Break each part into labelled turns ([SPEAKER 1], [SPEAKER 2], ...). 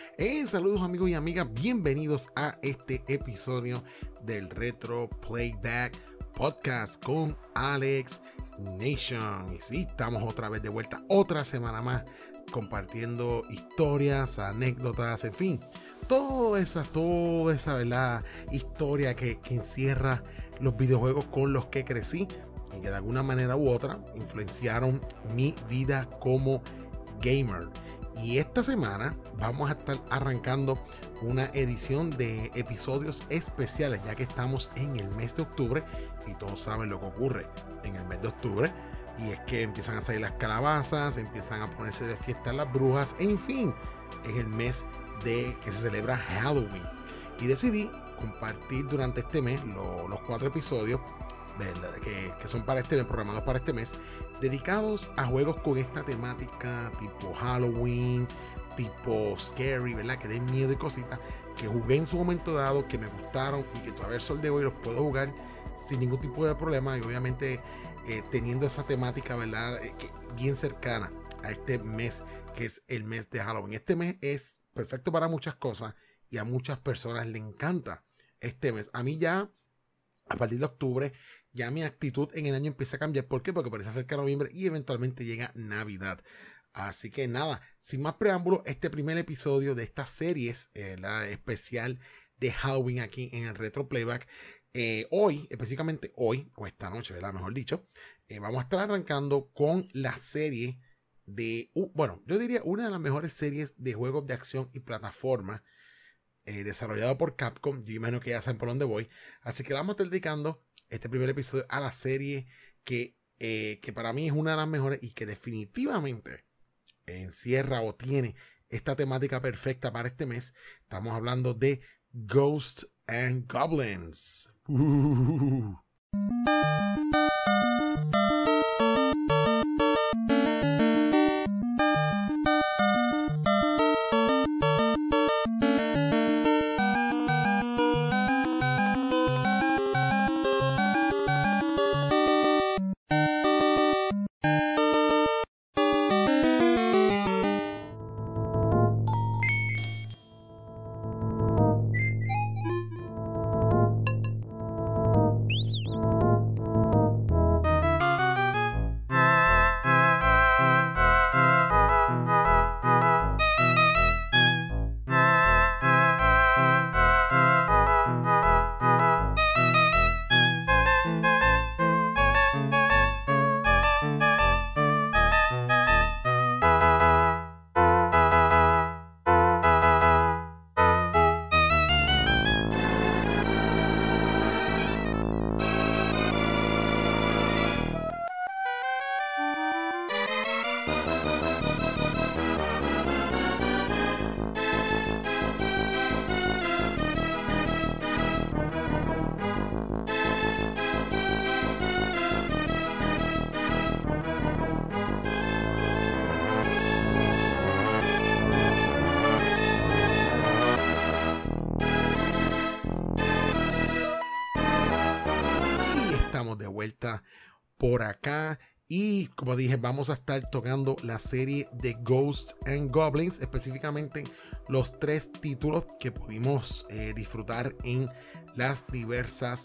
[SPEAKER 1] Saludos amigos y amigas, bienvenidos a este episodio del Retro Playback Podcast con Alex Nation. Y sí, estamos otra vez de vuelta, otra semana más, compartiendo historias, anécdotas, en fin, toda esa ¿verdad? Historia que encierra los videojuegos con los que crecí y que de alguna manera u otra influenciaron mi vida como gamer. Y esta semana vamos a estar arrancando una edición de episodios especiales, ya que estamos en el mes de octubre y todos saben lo que ocurre en el mes de octubre, y es que empiezan a salir las calabazas, empiezan a ponerse de fiesta las brujas, en fin, es el mes de que se celebra Halloween. Y decidí compartir durante este mes los 4 episodios que son para este mes, programados para este mes, dedicados a juegos con esta temática tipo Halloween, tipo scary, ¿verdad? Que den miedo y cositas, que jugué en su momento dado, que me gustaron y que todavía el sol de hoy los puedo jugar sin ningún tipo de problema, y obviamente teniendo esa temática, ¿verdad? Bien cercana a este mes, que es el mes de Halloween. Este mes es perfecto para muchas cosas y a muchas personas le encanta este mes. A mí ya, a partir de octubre, ya mi actitud en el año empieza a cambiar. ¿Por qué? Porque parece cerca noviembre y eventualmente llega Navidad. Así que nada, sin más preámbulos, este primer episodio de estas series, la especial de Halloween aquí en el Retro Playback. Hoy, específicamente hoy, o esta noche, ¿verdad? Mejor dicho, vamos a estar arrancando con la serie de, yo diría una de las mejores series de juegos de acción y plataforma desarrollado por Capcom. Yo imagino que ya saben por dónde voy. Así que vamos a estar dedicando este primer episodio a la serie que para mí es una de las mejores y que definitivamente encierra o tiene esta temática perfecta para este mes. Estamos hablando de Ghosts and Goblins. De vuelta por acá, y como dije, vamos a estar tocando la serie de Ghosts and Goblins, específicamente los 3 títulos que pudimos disfrutar en las diversas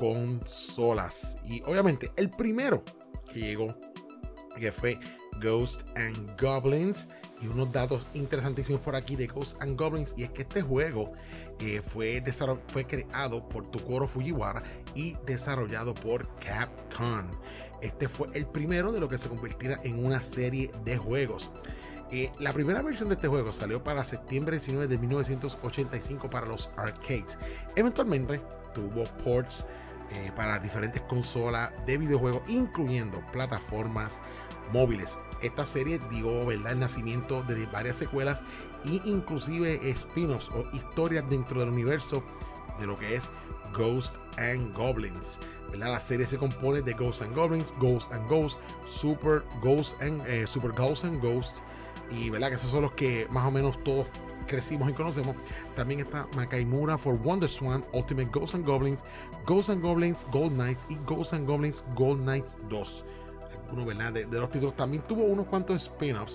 [SPEAKER 1] consolas. Y obviamente el primero que llegó, que fue Ghosts and Goblins, y unos datos interesantísimos por aquí de Ghosts and Goblins, y es que este juego fue creado por Tokuro Fujiwara y desarrollado por Capcom. Este fue el primero de lo que se convertirá en una serie de juegos. La primera versión de este juego salió para septiembre 19 de 1985 para los arcades. Eventualmente tuvo ports para diferentes consolas de videojuegos, incluyendo plataformas móviles. Esta serie dio, ¿verdad?, el nacimiento de varias secuelas e inclusive spin-offs o historias dentro del universo de lo que es Ghosts and Goblins, ¿verdad? La serie se compone de Ghosts and Goblins, Ghosts and Ghosts, Super Ghosts and Ghosts, y ¿verdad?, que esos son los que más o menos todos crecimos y conocemos. También está Makaimura for WonderSwan, Ultimate Ghosts and Goblins, Gold Knights y Ghosts and Goblins Gold Knights 2. Uno, ¿verdad?, de los títulos. También tuvo unos cuantos spin-offs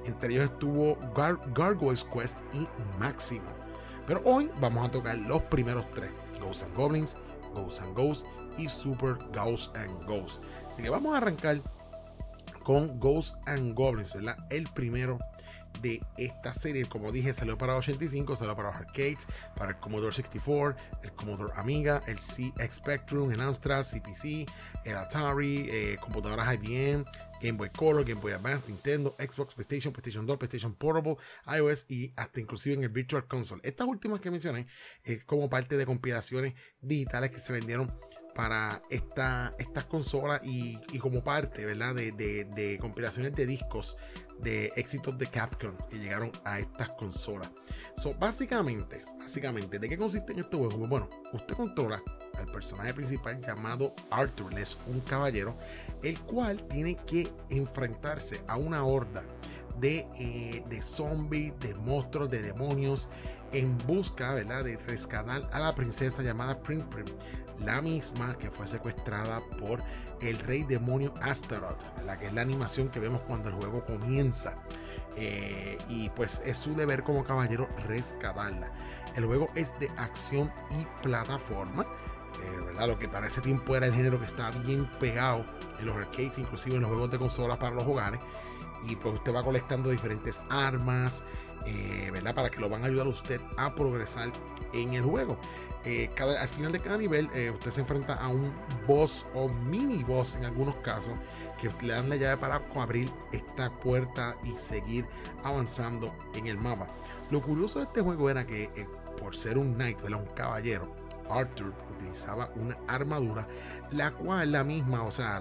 [SPEAKER 1] Entre ellos estuvo Gargoyle's Quest y Máximo. Pero hoy vamos a tocar los primeros 3: Ghosts and Goblins, Ghosts and Ghosts y Super Ghosts and Ghosts. Así que vamos a arrancar con Ghosts and Goblins, ¿verdad? El primero de esta serie. Como dije, salió para 85, salió para los arcades, para el Commodore 64, el Commodore Amiga, el CX Spectrum, el Amstrad, CPC, el Atari, computadoras IBM, Game Boy Color, Game Boy Advance, Nintendo, Xbox, PlayStation 2, PlayStation Portable, iOS y hasta inclusive en el Virtual Console. Estas últimas que mencioné es como parte de compilaciones digitales que se vendieron para estas consolas y como parte, ¿verdad? de compilaciones de discos de éxitos de Capcom que llegaron a estas consolas. Básicamente, ¿de qué consiste en este juego? Bueno, usted controla al personaje principal llamado Arthur. Él es un caballero, el cual tiene que enfrentarse a una horda de zombies, de monstruos, de demonios, en busca, ¿verdad?, de rescatar a la princesa llamada Prim Prim, la misma que fue secuestrada por el rey demonio Astaroth, la que es la animación que vemos cuando el juego comienza. Y pues es su deber como caballero rescatarla. El juego es de acción y plataforma, ¿verdad? Lo que para ese tiempo era el género que estaba bien pegado en los arcades, inclusive en los juegos de consolas para los hogares. Y pues usted va colectando diferentes armas, ¿verdad?, para que lo van a ayudar a usted a progresar en el juego. Al final de cada nivel usted se enfrenta a un boss o mini boss en algunos casos, que le dan la llave para abrir esta puerta y seguir avanzando en el mapa. Lo curioso de este juego era que por ser un knight, ¿verdad?, un caballero, Arthur utilizaba una armadura, la cual la misma, o sea,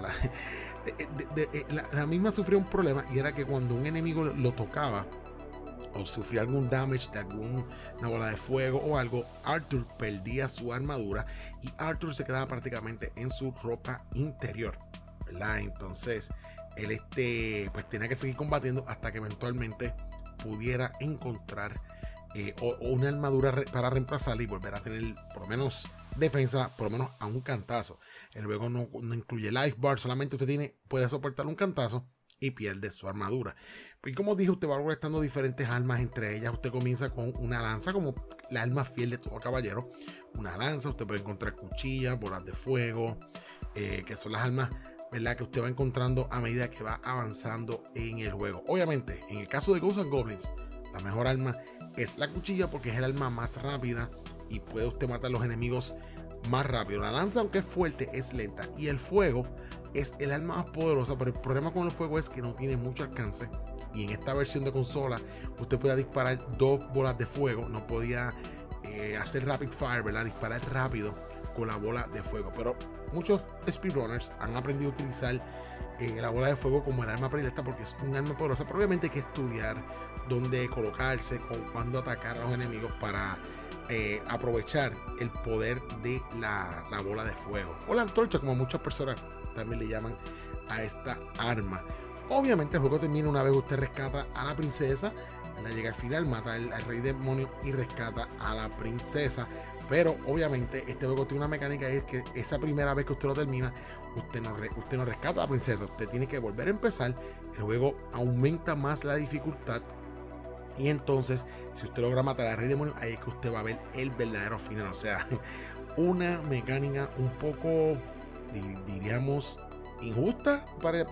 [SPEAKER 1] la misma sufrió un problema, y era que cuando un enemigo lo tocaba o sufría algún damage de alguna bola de fuego o algo, Arthur perdía su armadura y Arthur se quedaba prácticamente en su ropa interior, ¿verdad? Entonces él pues tenía que seguir combatiendo hasta que eventualmente pudiera encontrar o una armadura para reemplazarla y volver a tener por lo menos defensa, por lo menos a un cantazo. El juego no incluye life bar, solamente usted puede soportar un cantazo y pierde su armadura. Y como dije, usted va colectando diferentes armas. Entre ellas usted comienza con una lanza, como la arma fiel de todo caballero. Una lanza, usted puede encontrar cuchillas, bolas de fuego, que son las armas, ¿verdad?, que usted va encontrando a medida que va avanzando en el juego. Obviamente, en el caso de Ghosts and Goblins, la mejor arma es la cuchilla, porque es el arma más rápida y puede usted matar a los enemigos más rápido. La lanza, aunque es fuerte, es lenta, y el fuego es el arma más poderosa, pero el problema con el fuego es que no tiene mucho alcance. Y en esta versión de consola usted podía disparar 2 bolas de fuego, no podía hacer rapid fire, ¿verdad?, disparar rápido con la bola de fuego. Pero muchos speedrunners han aprendido a utilizar la bola de fuego como el arma predilecta, porque es un arma poderosa, pero obviamente hay que estudiar dónde colocarse, cuándo atacar a los enemigos para aprovechar el poder de la bola de fuego, o la antorcha, como muchas personas también le llaman a esta arma. Obviamente el juego termina una vez usted rescata a la princesa, llega al final, mata al rey demonio y rescata a la princesa. Pero obviamente este juego tiene una mecánica, es que esa primera vez que usted lo termina, usted no rescata a la princesa, usted tiene que volver a empezar. El juego aumenta más la dificultad, y entonces si usted logra matar al rey demonio, ahí es que usted va a ver el verdadero final. O sea, una mecánica un poco, diríamos, injusta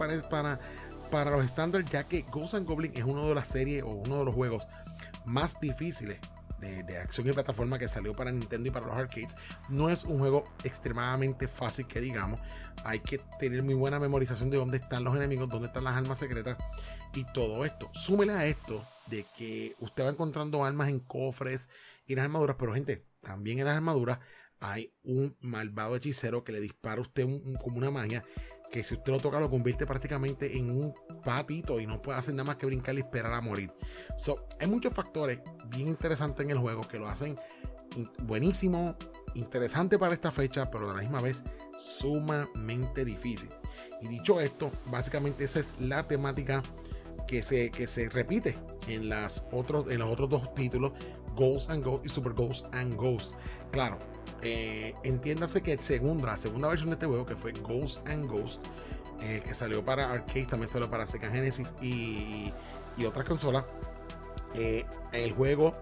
[SPEAKER 1] para los estándares, ya que Ghosts and Goblins es uno de las series o uno de los juegos más difíciles de acción y plataforma que salió para Nintendo y para los arcades. No es un juego extremadamente fácil, que digamos. Hay que tener muy buena memorización de dónde están los enemigos, dónde están las armas secretas y todo esto. Súmele a esto de que usted va encontrando armas en cofres y las armaduras, pero gente, también en las armaduras hay un malvado hechicero que le dispara a usted como una magia, que si usted lo toca lo convierte prácticamente en un patito y no puede hacer nada más que brincar y esperar a morir. Hay muchos factores bien interesantes en el juego que lo hacen buenísimo, interesante para esta fecha, pero a la misma vez sumamente difícil. Y dicho esto, básicamente esa es la temática que se repite en los otros 2 títulos, Ghosts and Ghosts y Super Ghosts and Ghosts. Claro, entiéndase que la segunda versión de este juego, que fue Ghosts and Ghosts, que salió para arcade, también salió para Sega Genesis y y otras consolas, el juego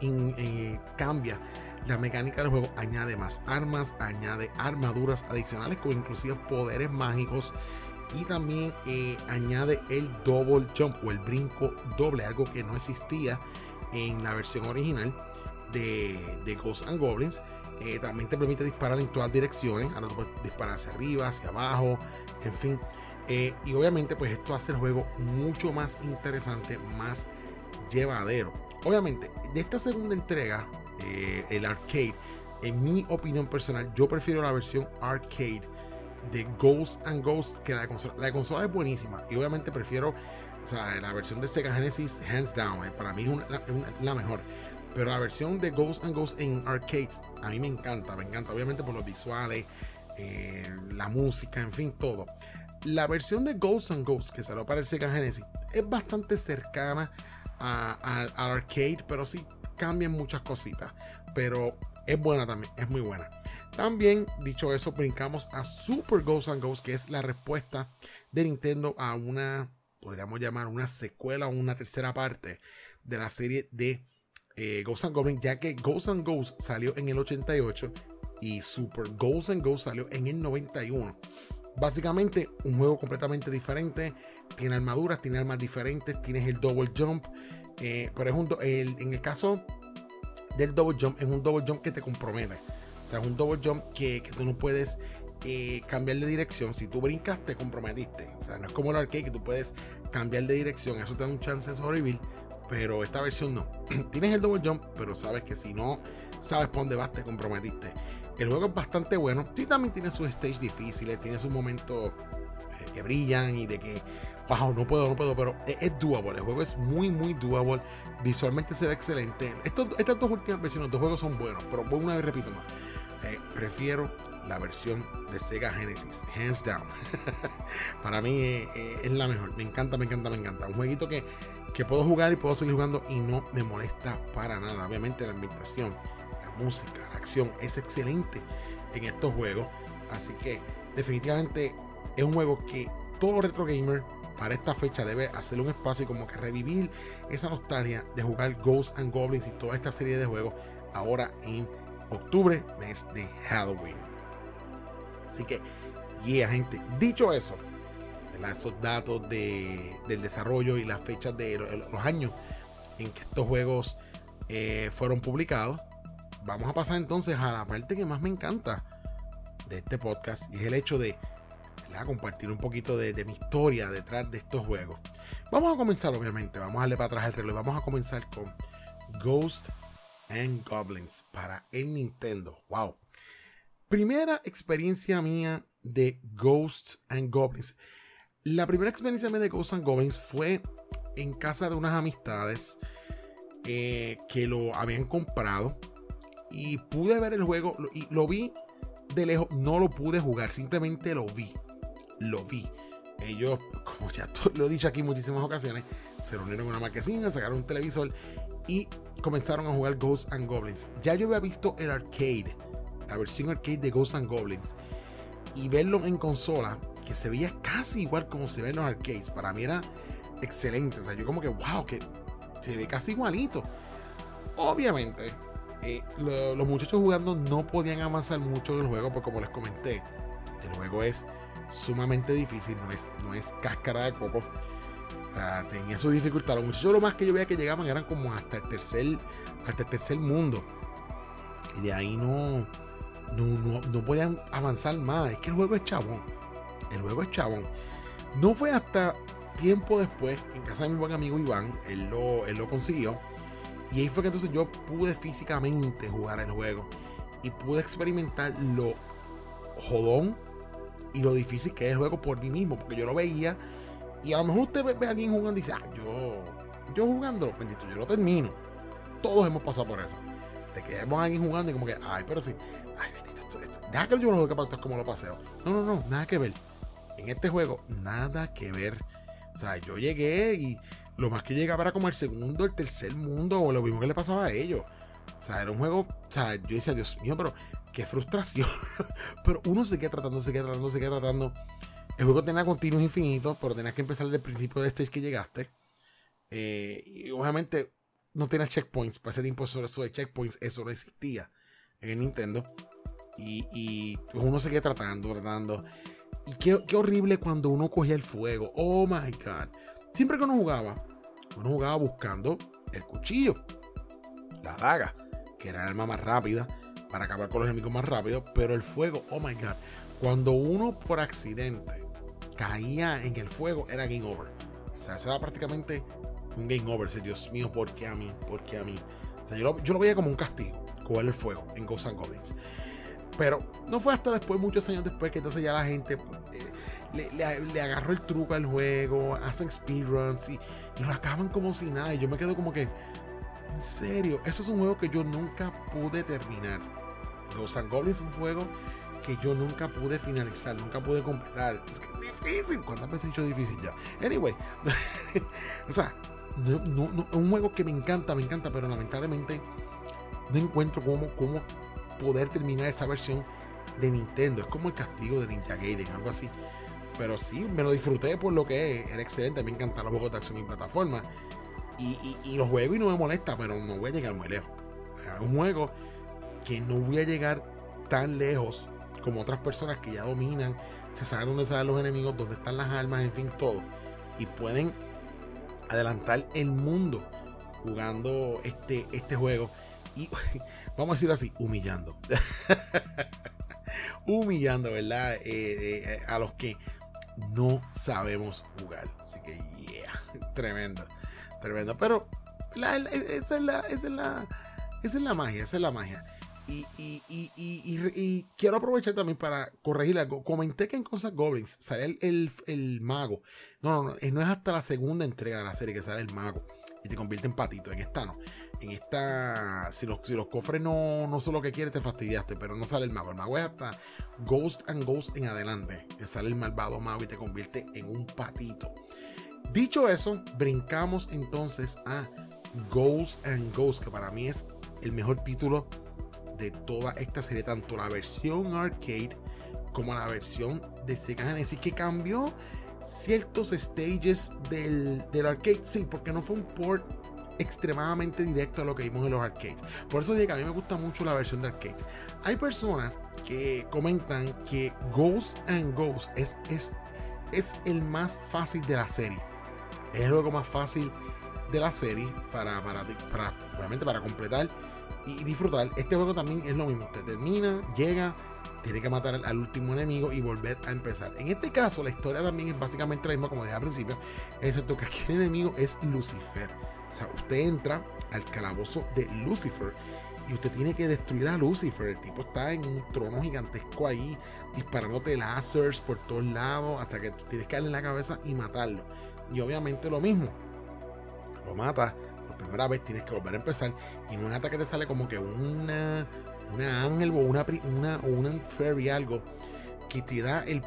[SPEAKER 1] cambia la mecánica del juego, añade más armas, añade armaduras adicionales con inclusive poderes mágicos, y también añade el double jump o el brinco doble, algo que no existía en la versión original de Ghosts and Goblins. También te permite disparar en todas direcciones, ahora puedes disparar hacia arriba, hacia abajo, en fin. Y obviamente pues esto hace el juego mucho más interesante, más llevadero. Obviamente de esta segunda entrega, el arcade, en mi opinión personal, yo prefiero la versión arcade de Ghosts and Ghosts que la de consola. La de consola es buenísima y obviamente prefiero, o sea, la versión de Sega Genesis, hands down, para mí es la mejor. Pero la versión de Ghosts and Ghosts en arcades a mí me encanta, obviamente por los visuales, la música, en fin, todo. La versión de Ghosts and Ghosts que salió para el Sega Genesis es bastante cercana al arcade, pero sí cambian muchas cositas, pero es buena también, es muy buena. También, dicho eso, brincamos a Super Ghosts and Ghosts, que es la respuesta de Nintendo a una, podríamos llamar una secuela o una tercera parte de la serie de Ghosts and Goblins, ya que Ghosts and Ghosts salió en el 88 y Super Ghosts and Ghosts salió en el 91. Básicamente un juego completamente diferente, tiene armaduras, tiene armas diferentes, tienes el double jump, pero en el caso del double jump, es un double jump que te compromete. O sea, es un double jump que tú no puedes cambiar de dirección. Si tú brincas, te comprometiste. O sea, no es como el arcade que tú puedes cambiar de dirección. Eso te da un chance de sobrevivir. Pero esta versión no. Tienes el double jump, pero sabes que si no sabes por dónde vas, te comprometiste. El juego es bastante bueno. Sí, también tiene sus stages difíciles. Tiene sus momentos que brillan y de que, wow, no puedo. Pero es doable. El juego es muy, muy doable. Visualmente se ve excelente. Estas dos últimas versiones, los juegos son buenos. Pero una vez repito más. Prefiero la versión de Sega Genesis, hands down. Para mí es la mejor. Me encanta. Un jueguito que puedo jugar y puedo seguir jugando y no me molesta para nada. Obviamente la ambientación, la música, la acción es excelente en estos juegos. Así que definitivamente es un juego que todo retro gamer para esta fecha debe hacerle un espacio y como que revivir esa nostalgia de jugar Ghosts and Goblins y toda esta serie de juegos ahora en octubre, mes de Halloween. Así que, gente, dicho eso, esos datos del desarrollo y las fechas de los años en que estos juegos fueron publicados, vamos a pasar entonces a la parte que más me encanta de este podcast, y es el hecho de compartir un poquito de mi historia detrás de estos juegos. Vamos a comenzar, obviamente, vamos a darle para atrás el reloj. Vamos a comenzar con Ghosts and Goblins para el Nintendo. Wow. Primera experiencia mía de Ghosts and Goblins. La primera experiencia mía de Ghosts and Goblins fue en casa de unas amistades que lo habían comprado y pude ver el juego y lo vi de lejos. No lo pude jugar, simplemente lo vi. Ellos, como ya lo he dicho aquí en muchísimas ocasiones, se reunieron en una marquesina, sacaron un televisor y comenzaron a jugar Ghosts and Goblins. Ya yo había visto el arcade, la versión arcade de Ghosts and Goblins, y verlo en consola, que se veía casi igual como se ve en los arcades, para mí era excelente. O sea, yo como que wow, que se ve casi igualito. Obviamente los muchachos jugando no podían avanzar mucho en el juego, porque como les comenté, el juego es sumamente difícil, no es cáscara de coco. Tenía su dificultad. Los muchachos, lo más que yo veía que llegaban eran como hasta el tercer mundo, y de ahí no podían avanzar más. Es que el juego es chabón. No fue hasta tiempo después, en casa de mi buen amigo Iván, él lo consiguió, y ahí fue que entonces yo pude físicamente jugar el juego y pude experimentar lo jodón y lo difícil que es el juego por mí mismo, porque yo lo veía. Y a lo mejor usted ve a alguien jugando y dice, yo jugándolo, bendito, yo lo termino. Todos hemos pasado por eso. De que vemos a alguien jugando y como que, pero sí, bendito, deja que yo lo juegue para como lo paseo. No, nada que ver. En este juego, nada que ver. O sea, yo llegué y lo más que llegaba era como el segundo, el tercer mundo, o lo mismo que le pasaba a ellos. O sea, era un juego, o sea, yo decía, Dios mío, pero qué frustración. Pero uno se queda tratando. El juego tenía continuos infinitos, pero tenías que empezar desde el principio de stage que llegaste. Y obviamente no tenía checkpoints. Para ese tiempo eso de checkpoints, eso no existía en el Nintendo. Y pues uno seguía tratando. Y qué horrible cuando uno cogía el fuego. Oh my God. Siempre que uno jugaba buscando el cuchillo, la daga, que era el arma más rápida para acabar con los enemigos más rápido. Pero el fuego, oh my God. Cuando uno por accidente caía en el fuego, era game over. O sea, eso era prácticamente un game over. O sea, Dios mío, ¿por qué a mí? ¿Por qué a mí? O sea, yo lo veía como un castigo, coger el fuego en Ghosts and Goblins. Pero no fue hasta después, muchos años después, que entonces ya la gente le agarró el truco al juego, hacen speedruns y lo acaban como si nada. Y yo me quedo como que, en serio, eso es un juego que yo nunca pude terminar. Ghosts and Goblins es un juego que yo nunca pude finalizar, nunca pude completar. Es que es difícil. ¿Cuántas veces he hecho difícil ya? Anyway, o sea, no, es un juego que me encanta, pero lamentablemente no encuentro cómo poder terminar esa versión de Nintendo. Es como el castigo de Ninja Gaiden, algo así. Pero sí, me lo disfruté por lo que es. Era excelente, me encantan los juegos de acción y plataforma. Y los juego y no me molesta, pero no voy a llegar muy lejos. Es un juego que no voy a llegar tan lejos como otras personas que ya dominan, se saben dónde salen los enemigos, dónde están las armas, en fin, todo. Y pueden adelantar el mundo jugando este juego. Y vamos a decirlo así, humillando. Humillando, ¿verdad? A los que no sabemos jugar. Así que, yeah, tremendo. Pero esa es la magia. Y quiero aprovechar también para corregir algo. Comenté que en Ghosts and Goblins sale el mago. No es hasta la segunda entrega de la serie que sale el mago y te convierte en patito. En esta no. En esta, si los cofres no son lo que quieres, te fastidiaste, pero no sale el mago. El mago es hasta Ghosts and Ghosts en adelante, que sale el malvado mago y te convierte en un patito. Dicho eso, brincamos entonces a Ghosts and Ghosts, que para mí es el mejor título de toda esta serie, tanto la versión arcade como la versión de Sega Genesis, que cambió ciertos stages del arcade, sí, porque no fue un port extremadamente directo a lo que vimos en los arcades. Por eso digo que a mí me gusta mucho la versión de arcades. Hay personas que comentan que Ghosts and Ghosts es el más fácil de la serie. Es el juego más fácil de la serie para obviamente para completar y disfrutar. Este juego también es lo mismo. Usted termina, llega, tiene que matar al último enemigo y volver a empezar. En este caso, la historia también es básicamente la misma como dije al principio, excepto que aquí el enemigo es Lucifer. O sea, usted entra al calabozo de Lucifer y usted tiene que destruir a Lucifer. El tipo está en un trono gigantesco ahí, disparándote lasers por todos lados, hasta que tú tienes que darle en la cabeza y matarlo. Y obviamente lo mismo, lo matas por primera vez, tienes que volver a empezar. Y no es hasta que te sale como que una ángel o una fairy, algo que te da el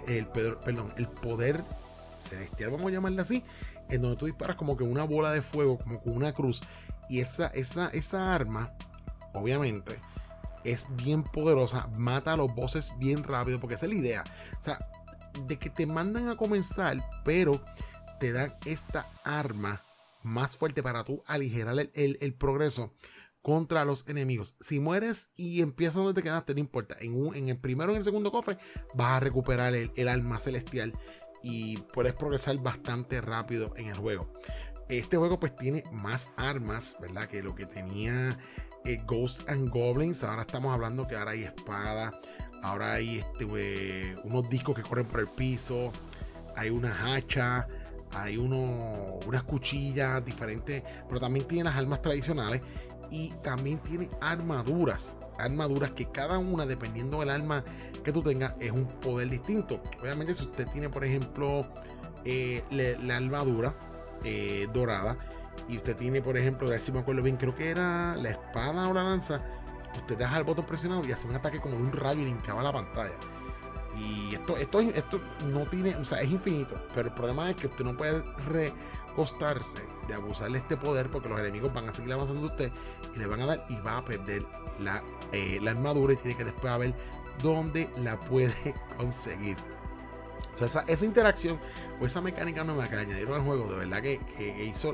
[SPEAKER 1] poder celestial, vamos a llamarle así, en donde tú disparas como que una bola de fuego, como con una cruz. Y esa arma, obviamente, es bien poderosa, mata a los bosses bien rápido, porque esa es la idea. O sea, de que te mandan a comenzar, pero te dan esta arma más fuerte para tú aligerar el progreso contra los enemigos. Si mueres y empiezas donde te quedaste, no importa. En el primero o en el segundo cofre vas a recuperar el alma celestial y puedes progresar bastante rápido en el juego. Este juego pues tiene más armas, ¿verdad? Que lo que tenía Ghosts and Goblins. Ahora estamos hablando que ahora hay espada, ahora hay unos discos que corren por el piso, hay unas hachas, hay unas cuchillas diferentes, pero también tiene las armas tradicionales y también tiene armaduras que cada una, dependiendo del arma que tú tengas, es un poder distinto. Obviamente, si usted tiene, por ejemplo, la armadura dorada, y usted tiene, por ejemplo, a ver si me acuerdo bien, creo que era la espada o la lanza, usted deja el botón presionado y hace un ataque como de un rayo y limpiaba la pantalla. Y esto no tiene, o sea, es infinito, pero el problema es que usted no puede recostarse de abusar de este poder, porque los enemigos van a seguir avanzando de usted y le van a dar y va a perder la armadura, y tiene que después a ver dónde la puede conseguir. O sea, esa interacción o esa mecánica nueva que le añadieron al juego, de verdad que hizo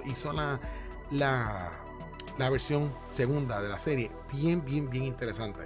[SPEAKER 1] la versión segunda de la serie bien interesante.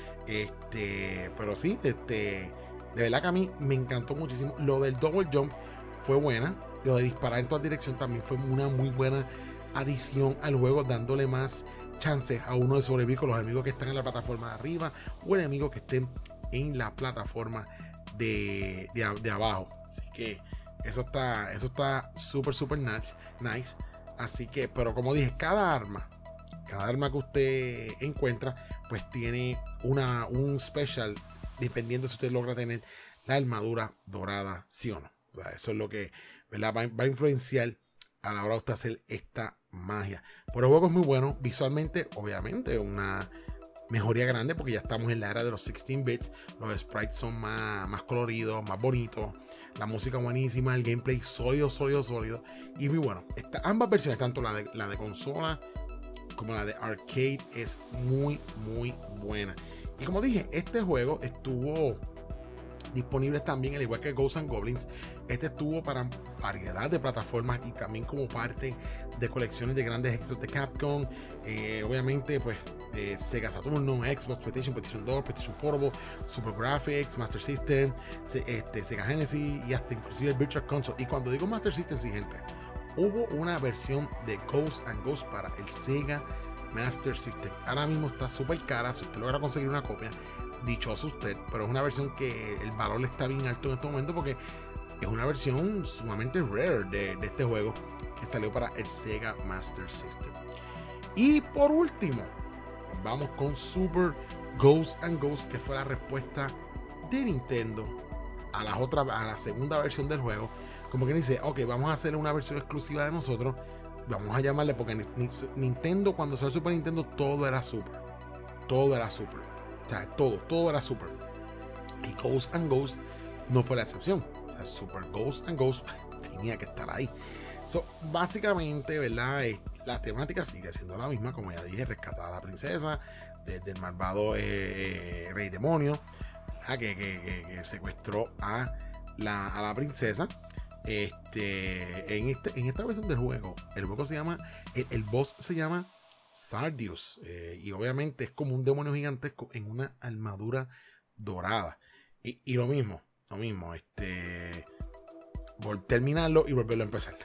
[SPEAKER 1] Pero sí, de verdad que a mí me encantó muchísimo. Lo del double jump fue buena. Lo de disparar en toda dirección también fue una muy buena adición al juego, dándole más chances a uno de sobrevivir con los enemigos que están en la plataforma de arriba o enemigos que estén en la plataforma de abajo. Así que eso está súper nice. Así que, pero como dije, cada arma que usted encuentra pues tiene un special, dependiendo si usted logra tener la armadura dorada, sí o no. O sea, eso es lo que, ¿verdad?, va a influenciar a la hora de usted hacer esta magia. Pero el juego es muy bueno visualmente, obviamente una mejoría grande porque ya estamos en la era de los 16 bits. Los sprites son más coloridos, más bonitos, la música buenísima, el gameplay sólido y muy bueno. Ambas versiones, tanto la de consola como la de arcade, es muy buena. Y como dije, este juego estuvo disponible también, al igual que Ghosts and Goblins. Este estuvo para variedad de plataformas y también como parte de colecciones de grandes éxitos de Capcom. Obviamente, pues Sega Saturno, Xbox, PlayStation 2, PlayStation Portable, Super Graphics, Master System, Sega Genesis y hasta inclusive el Virtual Console. Y cuando digo Master System, sí, gente, hubo una versión de Ghosts and Ghosts para el Sega Master System. Ahora mismo está súper cara. Si usted logra conseguir una copia, dichoso usted, pero es una versión que el valor le está bien alto en este momento porque es una versión sumamente rare de este juego que salió para el Sega Master System. Y por último, vamos con Super Ghosts and Ghosts, que fue la respuesta de Nintendo a la segunda versión del juego. Como que dice, ok, vamos a hacer una versión exclusiva de nosotros, vamos a llamarle, porque Nintendo, cuando salió Super Nintendo, todo era Super. O sea, todo era Super. Y Ghosts and Ghosts no fue la excepción. O sea, Super Ghosts and Ghosts tenía que estar ahí. Básicamente, ¿verdad? La temática sigue siendo la misma, como ya dije, rescatar a la princesa del malvado rey demonio, que secuestró a la princesa. En esta versión del juego, el juego se llama, el boss se llama Sardius, y obviamente es como un demonio gigantesco en una armadura dorada. Y lo mismo, terminarlo y volverlo a empezar.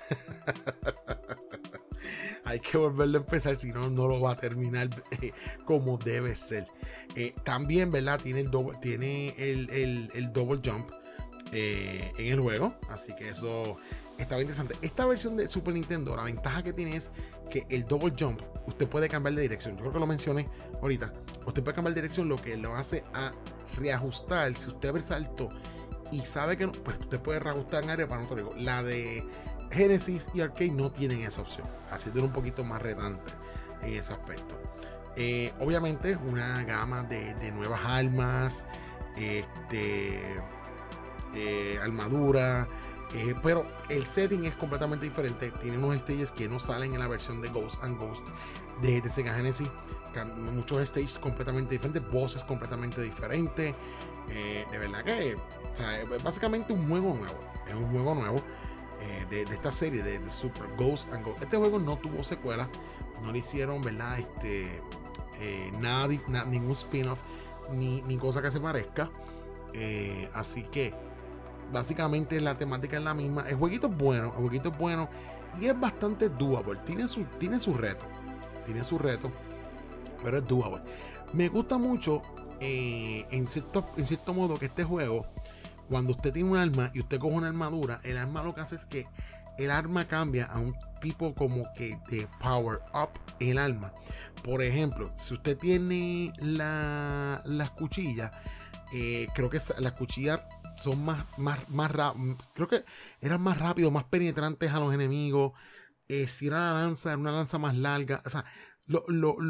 [SPEAKER 1] Hay que volverlo a empezar, si no, no lo va a terminar como debe ser. También, ¿verdad? Tiene el double jump en el juego, así que eso está bien interesante. Esta versión de Super Nintendo, la ventaja que tiene es que el double jump, usted puede cambiar de dirección. Yo creo que lo mencioné ahorita. Usted puede cambiar de dirección, lo que lo hace a reajustar. Si usted ve el salto y sabe que no, pues usted puede reajustar en área para otro juego. La de Genesis y Arcade no tienen esa opción, haciéndolo un poquito más retante en ese aspecto. Obviamente una gama de nuevas armas, armadura, pero el setting es completamente diferente. Tiene unos stages que no salen en la versión de Ghosts and Ghosts de Sega Genesis. Muchos stages completamente diferentes, bosses completamente diferentes. De verdad que, o sea, es básicamente un juego nuevo. Es un juego nuevo de esta serie de Super Ghosts and Ghosts. Este juego no tuvo secuela, no le hicieron, ¿verdad? Ningún spin-off ni cosa que se parezca. Así que básicamente la temática es la misma. El jueguito es bueno y es bastante doable. Tiene su reto, pero es doable. Me gusta mucho en cierto modo que este juego, cuando usted tiene un arma y usted coge una armadura, el arma lo que hace es que el arma cambia a un tipo como que de power up en el arma. Por ejemplo, si usted tiene las cuchillas, creo que las cuchillas son más creo que eran más rápidos, más penetrantes a los enemigos. Si era la lanza, era una lanza más larga. O sea, los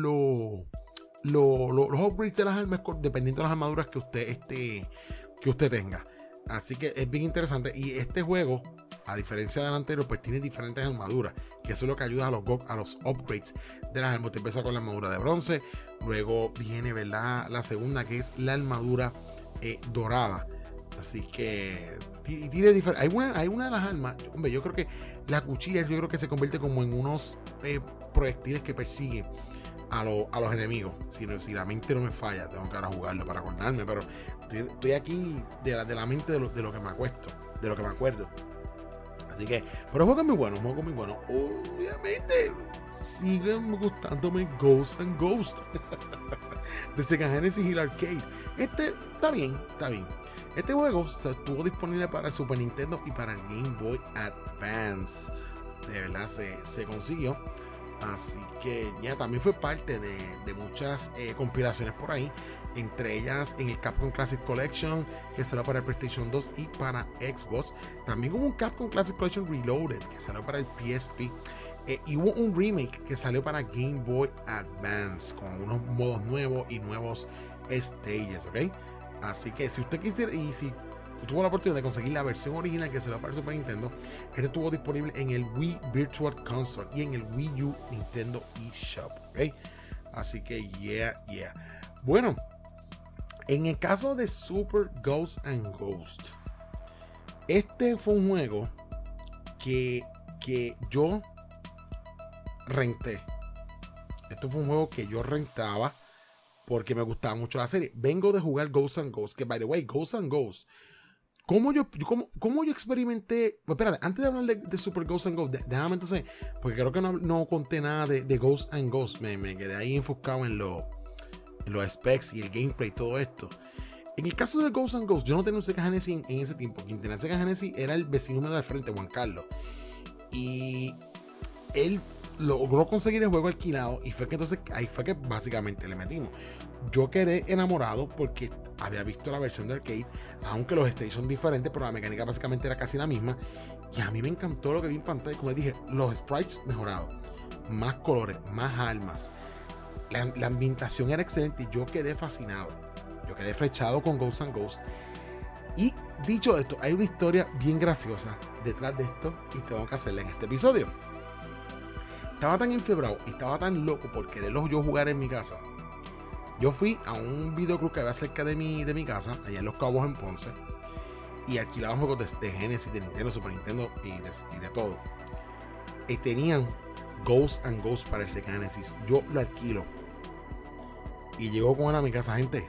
[SPEAKER 1] upgrades de las armas, dependiendo de las armaduras que usted tenga. Así que es bien interesante. Y este juego, a diferencia del anterior, pues tiene diferentes armaduras, que eso es lo que ayuda a los upgrades de las armas. Usted empieza con la armadura de bronce, luego viene, ¿verdad?, la segunda, que es la armadura dorada. Así que tiene hay una de las armas, hombre, yo creo que la cuchilla, yo creo que se convierte como en unos proyectiles que persiguen a los enemigos. Si la mente no me falla, tengo que ahora jugarlo para acordarme, pero estoy aquí de la mente de lo que me acuesto, de lo que me acuerdo. Así que, pero el juego es muy bueno, Obviamente, siguen gustándome Ghosts and Ghosts de Sega Genesis y el arcade. Está bien. Este juego estuvo disponible para el Super Nintendo y para el Game Boy Advance. De verdad se consiguió. Así que ya también fue parte de muchas compilaciones por ahí. Entre ellas en el Capcom Classic Collection, que salió para el PlayStation 2 y para Xbox. También hubo un Capcom Classic Collection Reloaded, que salió para el PSP. Y hubo un remake que salió para Game Boy Advance, con unos modos nuevos y nuevos stages, ¿ok? Así que si usted quisiera, y si tuvo la oportunidad de conseguir la versión original que salió para el Super Nintendo, este estuvo disponible en el Wii Virtual Console y en el Wii U Nintendo eShop, ¿ok? Así que yeah. Bueno, en el caso de Super Ghosts and Ghosts, este fue un juego que yo renté. Esto fue un juego que yo rentaba porque me gustaba mucho la serie. Vengo de jugar Ghosts and Ghosts, que by the way, Ghosts and Ghosts, ¿cómo yo experimenté? Pues espérate, antes de hablar de Super Ghosts and Ghosts, déjame entonces, porque creo que no conté nada de Ghosts and Ghosts. Me quedé ahí enfocado en los specs y el gameplay y todo esto. En el caso de Ghosts and Ghosts, yo no tenía un Sega Genesis en ese tiempo. Quien tenía Sega Genesis era el vecino mío del frente, Juan Carlos. Y él logró conseguir el juego alquilado y ahí fue que básicamente le metimos. Yo quedé enamorado porque había visto la versión de arcade, aunque los stages son diferentes, pero la mecánica básicamente era casi la misma. Y a mí me encantó lo que vi en pantalla. Como les dije, los sprites mejorados, más colores, más armas. La ambientación era excelente y yo quedé fascinado. Yo quedé flechado con Ghosts and Ghosts. Y dicho esto, hay una historia bien graciosa detrás de esto y tengo que hacerla en este episodio. Estaba tan enfebrado y estaba tan loco por quererlos yo jugar en mi casa. Yo fui a un videoclub que había cerca de mi casa, allá en Los Cabos, en Ponce, y alquilaban juegos de Genesis, de Nintendo, Super Nintendo y de todo. Y tenían Ghosts and Ghosts para el Sega Genesis. Yo lo alquilo. Y llegó con él a mi casa, gente.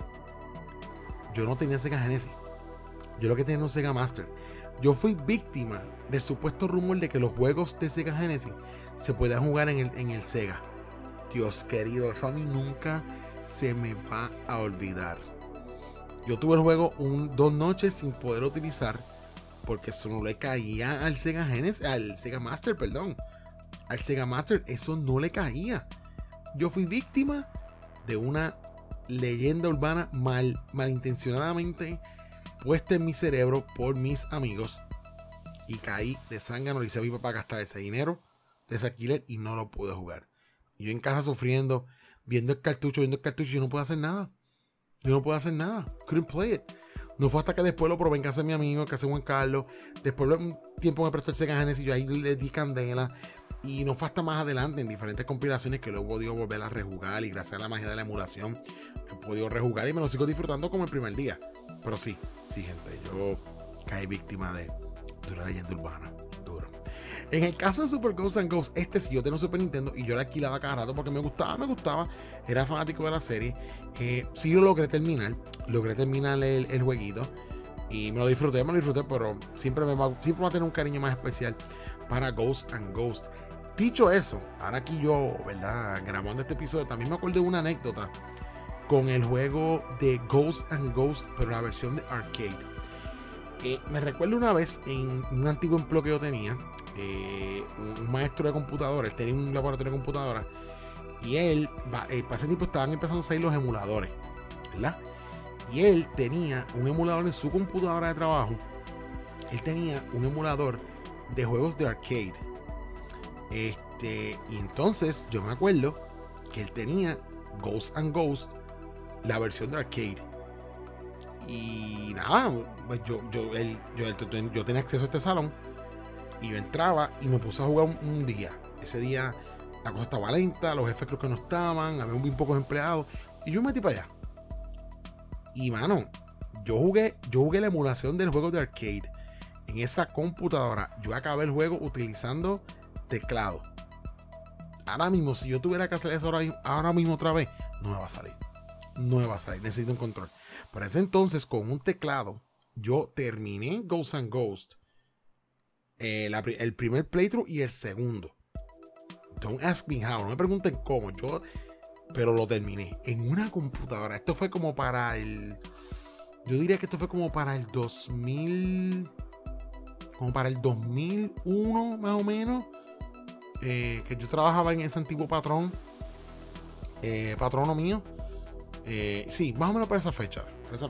[SPEAKER 1] Yo no tenía Sega Genesis. Yo lo que tenía era un Sega Master. Yo fui víctima del supuesto rumor de que los juegos de Sega Genesis se podían jugar en el Sega. Dios querido, eso a mí nunca se me va a olvidar. Yo tuve el juego 2 noches sin poder utilizar porque eso no le caía al Sega Genesis, al Sega Master, perdón. Al Sega Master eso no le caía. Yo fui víctima de una leyenda urbana malintencionadamente puesta en mi cerebro por mis amigos y caí de zángano. Le hice a mi papá gastar ese dinero de ese alquiler y no lo pude jugar. Y yo en casa sufriendo, viendo el cartucho, y yo no puedo hacer nada. Couldn't play it. No fue hasta que después lo probé en casa de mi amigo, en casa de Juan Carlos. Después un tiempo me prestó el Sega Genesis y yo ahí le di candela. Y no fue hasta más adelante en diferentes compilaciones que lo he podido volver a rejugar. Y gracias a la magia de la emulación he podido rejugar y me lo sigo disfrutando como el primer día. Pero sí, gente, yo caí víctima de una leyenda urbana. Duro. En el caso de Super Ghosts and Ghosts, sí yo tenía un Super Nintendo y yo la alquilaba cada rato porque me gustaba. Era fanático de la serie. Sí lo logré terminar el jueguito y me lo disfruté, pero siempre va a tener un cariño más especial para Ghosts and Ghosts. Dicho eso, ahora aquí yo, ¿verdad? Grabando este episodio, también me acuerdo de una anécdota con el juego de Ghosts and Ghosts, pero la versión de arcade. Me recuerdo una vez en un antiguo empleo que yo tenía, un maestro de computadora, él tenía un laboratorio de computadora y para ese tiempo estaban empezando a salir los emuladores, ¿verdad? Y él tenía un emulador en su computadora de trabajo. Él tenía un emulador de juegos de arcade. Y entonces yo me acuerdo que él tenía Ghosts and Ghosts, la versión de arcade. Y nada, pues yo tenía acceso a este salón y yo entraba y me puse a jugar un día. Ese día la cosa estaba lenta, los jefes creo que no estaban, había muy pocos empleados y yo me metí para allá. Y mano, Yo jugué la emulación del juego de arcade en esa computadora. Yo acabé el juego utilizando teclado. Ahora mismo, si yo tuviera que hacer eso ahora mismo otra vez, no me va a salir. No me va a salir. Necesito un control. Por ese entonces, con un teclado, yo terminé Ghosts and Ghosts. El primer playthrough y el segundo. Don't ask me how. No me pregunten cómo. Pero lo terminé en una computadora. Esto fue como para yo diría que esto fue como para el 2000. Como para el 2001, más o menos. Que yo trabajaba en ese antiguo patrono mío. Sí, más o menos para esa fecha.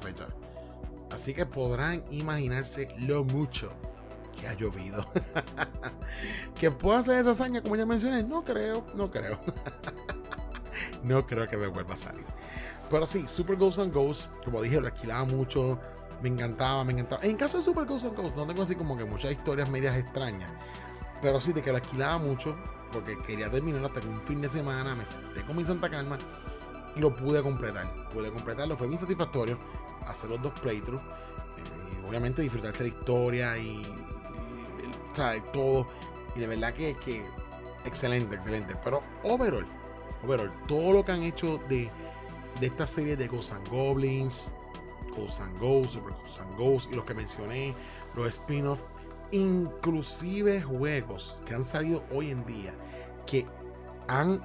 [SPEAKER 1] Así que podrán imaginarse lo mucho que ha llovido. ¿Que puedo hacer esa hazaña como ya mencioné? No creo. No creo que me vuelva a salir. Pero sí, Super Ghosts and Ghosts, como dije, lo alquilaba mucho. Me encantaba. En caso de Super Ghosts and Ghosts, no tengo así como que muchas historias medias extrañas. Pero sí, de que lo alquilaba mucho, porque quería terminarlo hasta que un fin de semana me senté con mi santa calma y lo pude completar. Lo fue bien satisfactorio hacer los 2 playthroughs. Y obviamente disfrutarse la historia y todo. Y de verdad que excelente. Pero overall, todo lo que han hecho de esta serie de Ghosts and Goblins, Ghosts and Ghosts, Super Ghosts and Ghosts y los que mencioné, los spin-offs, inclusive juegos que han salido hoy en día que han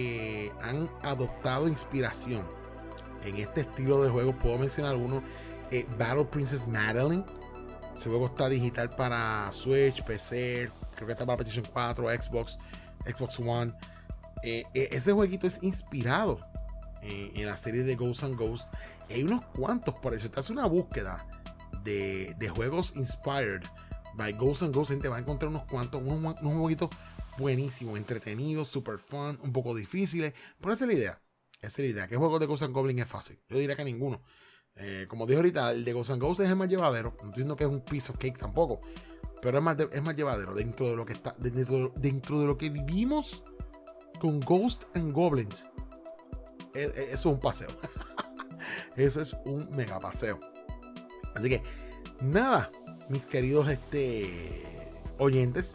[SPEAKER 1] adoptado inspiración en este estilo de juegos. Puedo mencionar algunos. Battle Princess Madeline. Ese juego está digital para Switch, PC, creo que está para PlayStation 4, Xbox One. Ese jueguito es inspirado en la serie de Ghosts and Ghosts. Y hay unos cuantos por eso. Te hace una búsqueda de juegos inspired by Ghosts and Ghosts, gente va a encontrar unos cuantos, unos jueguitos buenísimos, entretenidos, super fun, un poco difíciles. Pero esa es la idea. ¿Qué juego de Ghosts and Goblins es fácil? Yo diría que ninguno. Como dije ahorita, el de Ghosts and Ghosts es el más llevadero. No estoy diciendo que es un piece of cake tampoco, pero es más llevadero dentro de lo que está, dentro de lo que vivimos con Ghosts and Goblins. Eso es un paseo. Eso es un mega paseo. Así que nada, mis queridos oyentes,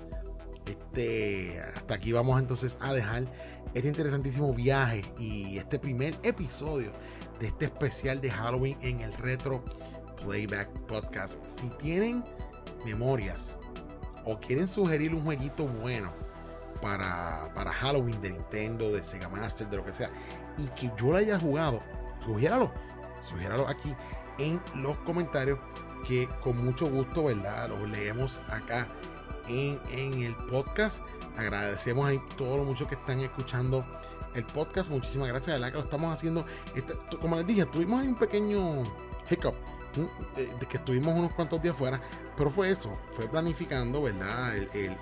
[SPEAKER 1] hasta aquí vamos entonces a dejar este interesantísimo viaje y este primer episodio de este especial de Halloween en el Retro Playback Podcast. Si tienen memorias o quieren sugerir un jueguito bueno para Halloween de Nintendo, de Sega Master, de lo que sea, y que yo lo haya jugado, sugiéralo aquí en los comentarios, que con mucho gusto, ¿verdad?, los leemos acá en el podcast. Agradecemos a todos los muchos que están escuchando el podcast. Muchísimas gracias, ¿verdad?, que lo estamos haciendo. Como les dije, tuvimos un pequeño hiccup de que estuvimos unos cuantos días fuera, pero fue planificando, ¿verdad?,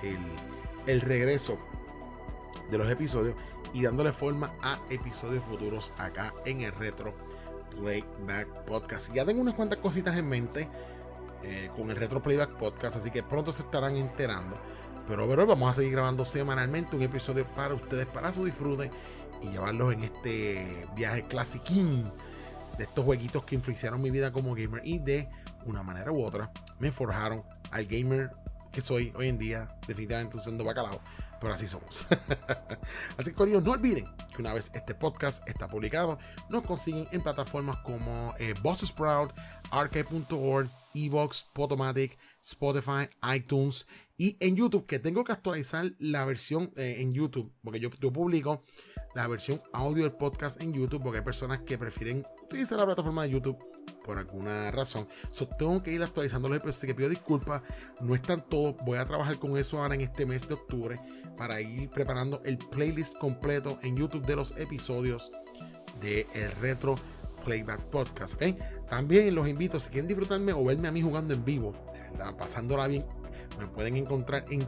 [SPEAKER 1] el regreso de los episodios y dándole forma a episodios futuros acá en el Retro Playback Podcast. Ya tengo unas cuantas cositas en mente con el Retro Playback Podcast, así que pronto se estarán enterando. Pero vamos a seguir grabando semanalmente un episodio para ustedes, para su disfrute y llevarlos en este viaje clasiquín de estos jueguitos que influenciaron mi vida como gamer y de una manera u otra me forjaron al gamer que soy hoy en día. Definitivamente un sendo bacalao, pero así somos. Así que, corillos, no olviden que una vez este podcast está publicado, nos consiguen en plataformas como Buzzsprout, Arcade.org, Evox, Podomatic, Spotify, iTunes y en YouTube, que tengo que actualizar la versión en YouTube, porque yo publico la versión audio del podcast en YouTube, porque hay personas que prefieren utilizar la plataforma de YouTube por alguna razón. Tengo que ir actualizándolo, pero así que pido disculpas, no están todos. Voy a trabajar con eso ahora en este mes de octubre para ir preparando el playlist completo en YouTube de los episodios de el Retro Playback Podcast, ¿ok? También los invito, si quieren disfrutarme o verme a mí jugando en vivo, de verdad, pasándola bien, me pueden encontrar en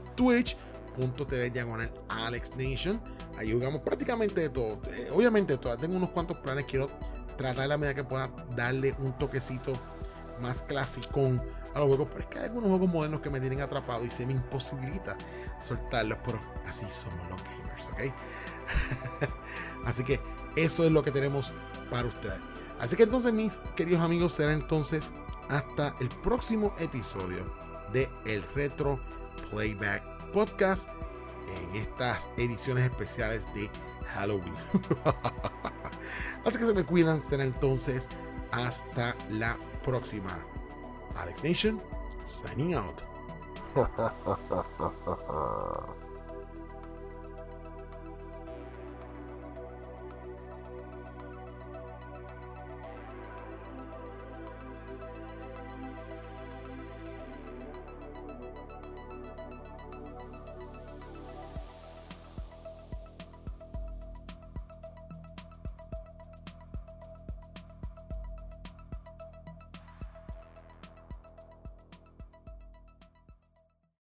[SPEAKER 1] twitch.tv/AlexNation. Ahí jugamos prácticamente de todo. Obviamente todavía tengo unos cuantos planes, quiero tratar a la medida que pueda darle un toquecito más clasicón a los juegos, pero es que hay algunos juegos modernos que me tienen atrapado y se me imposibilita soltarlos, pero así somos los gamers, ¿ok? Así que eso es lo que tenemos para ustedes. Así que entonces, mis queridos amigos, será entonces hasta el próximo episodio de el Retro Playback Podcast en estas ediciones especiales de Halloween. Así que se me cuidan. Será entonces hasta la próxima. Alex Nation signing out.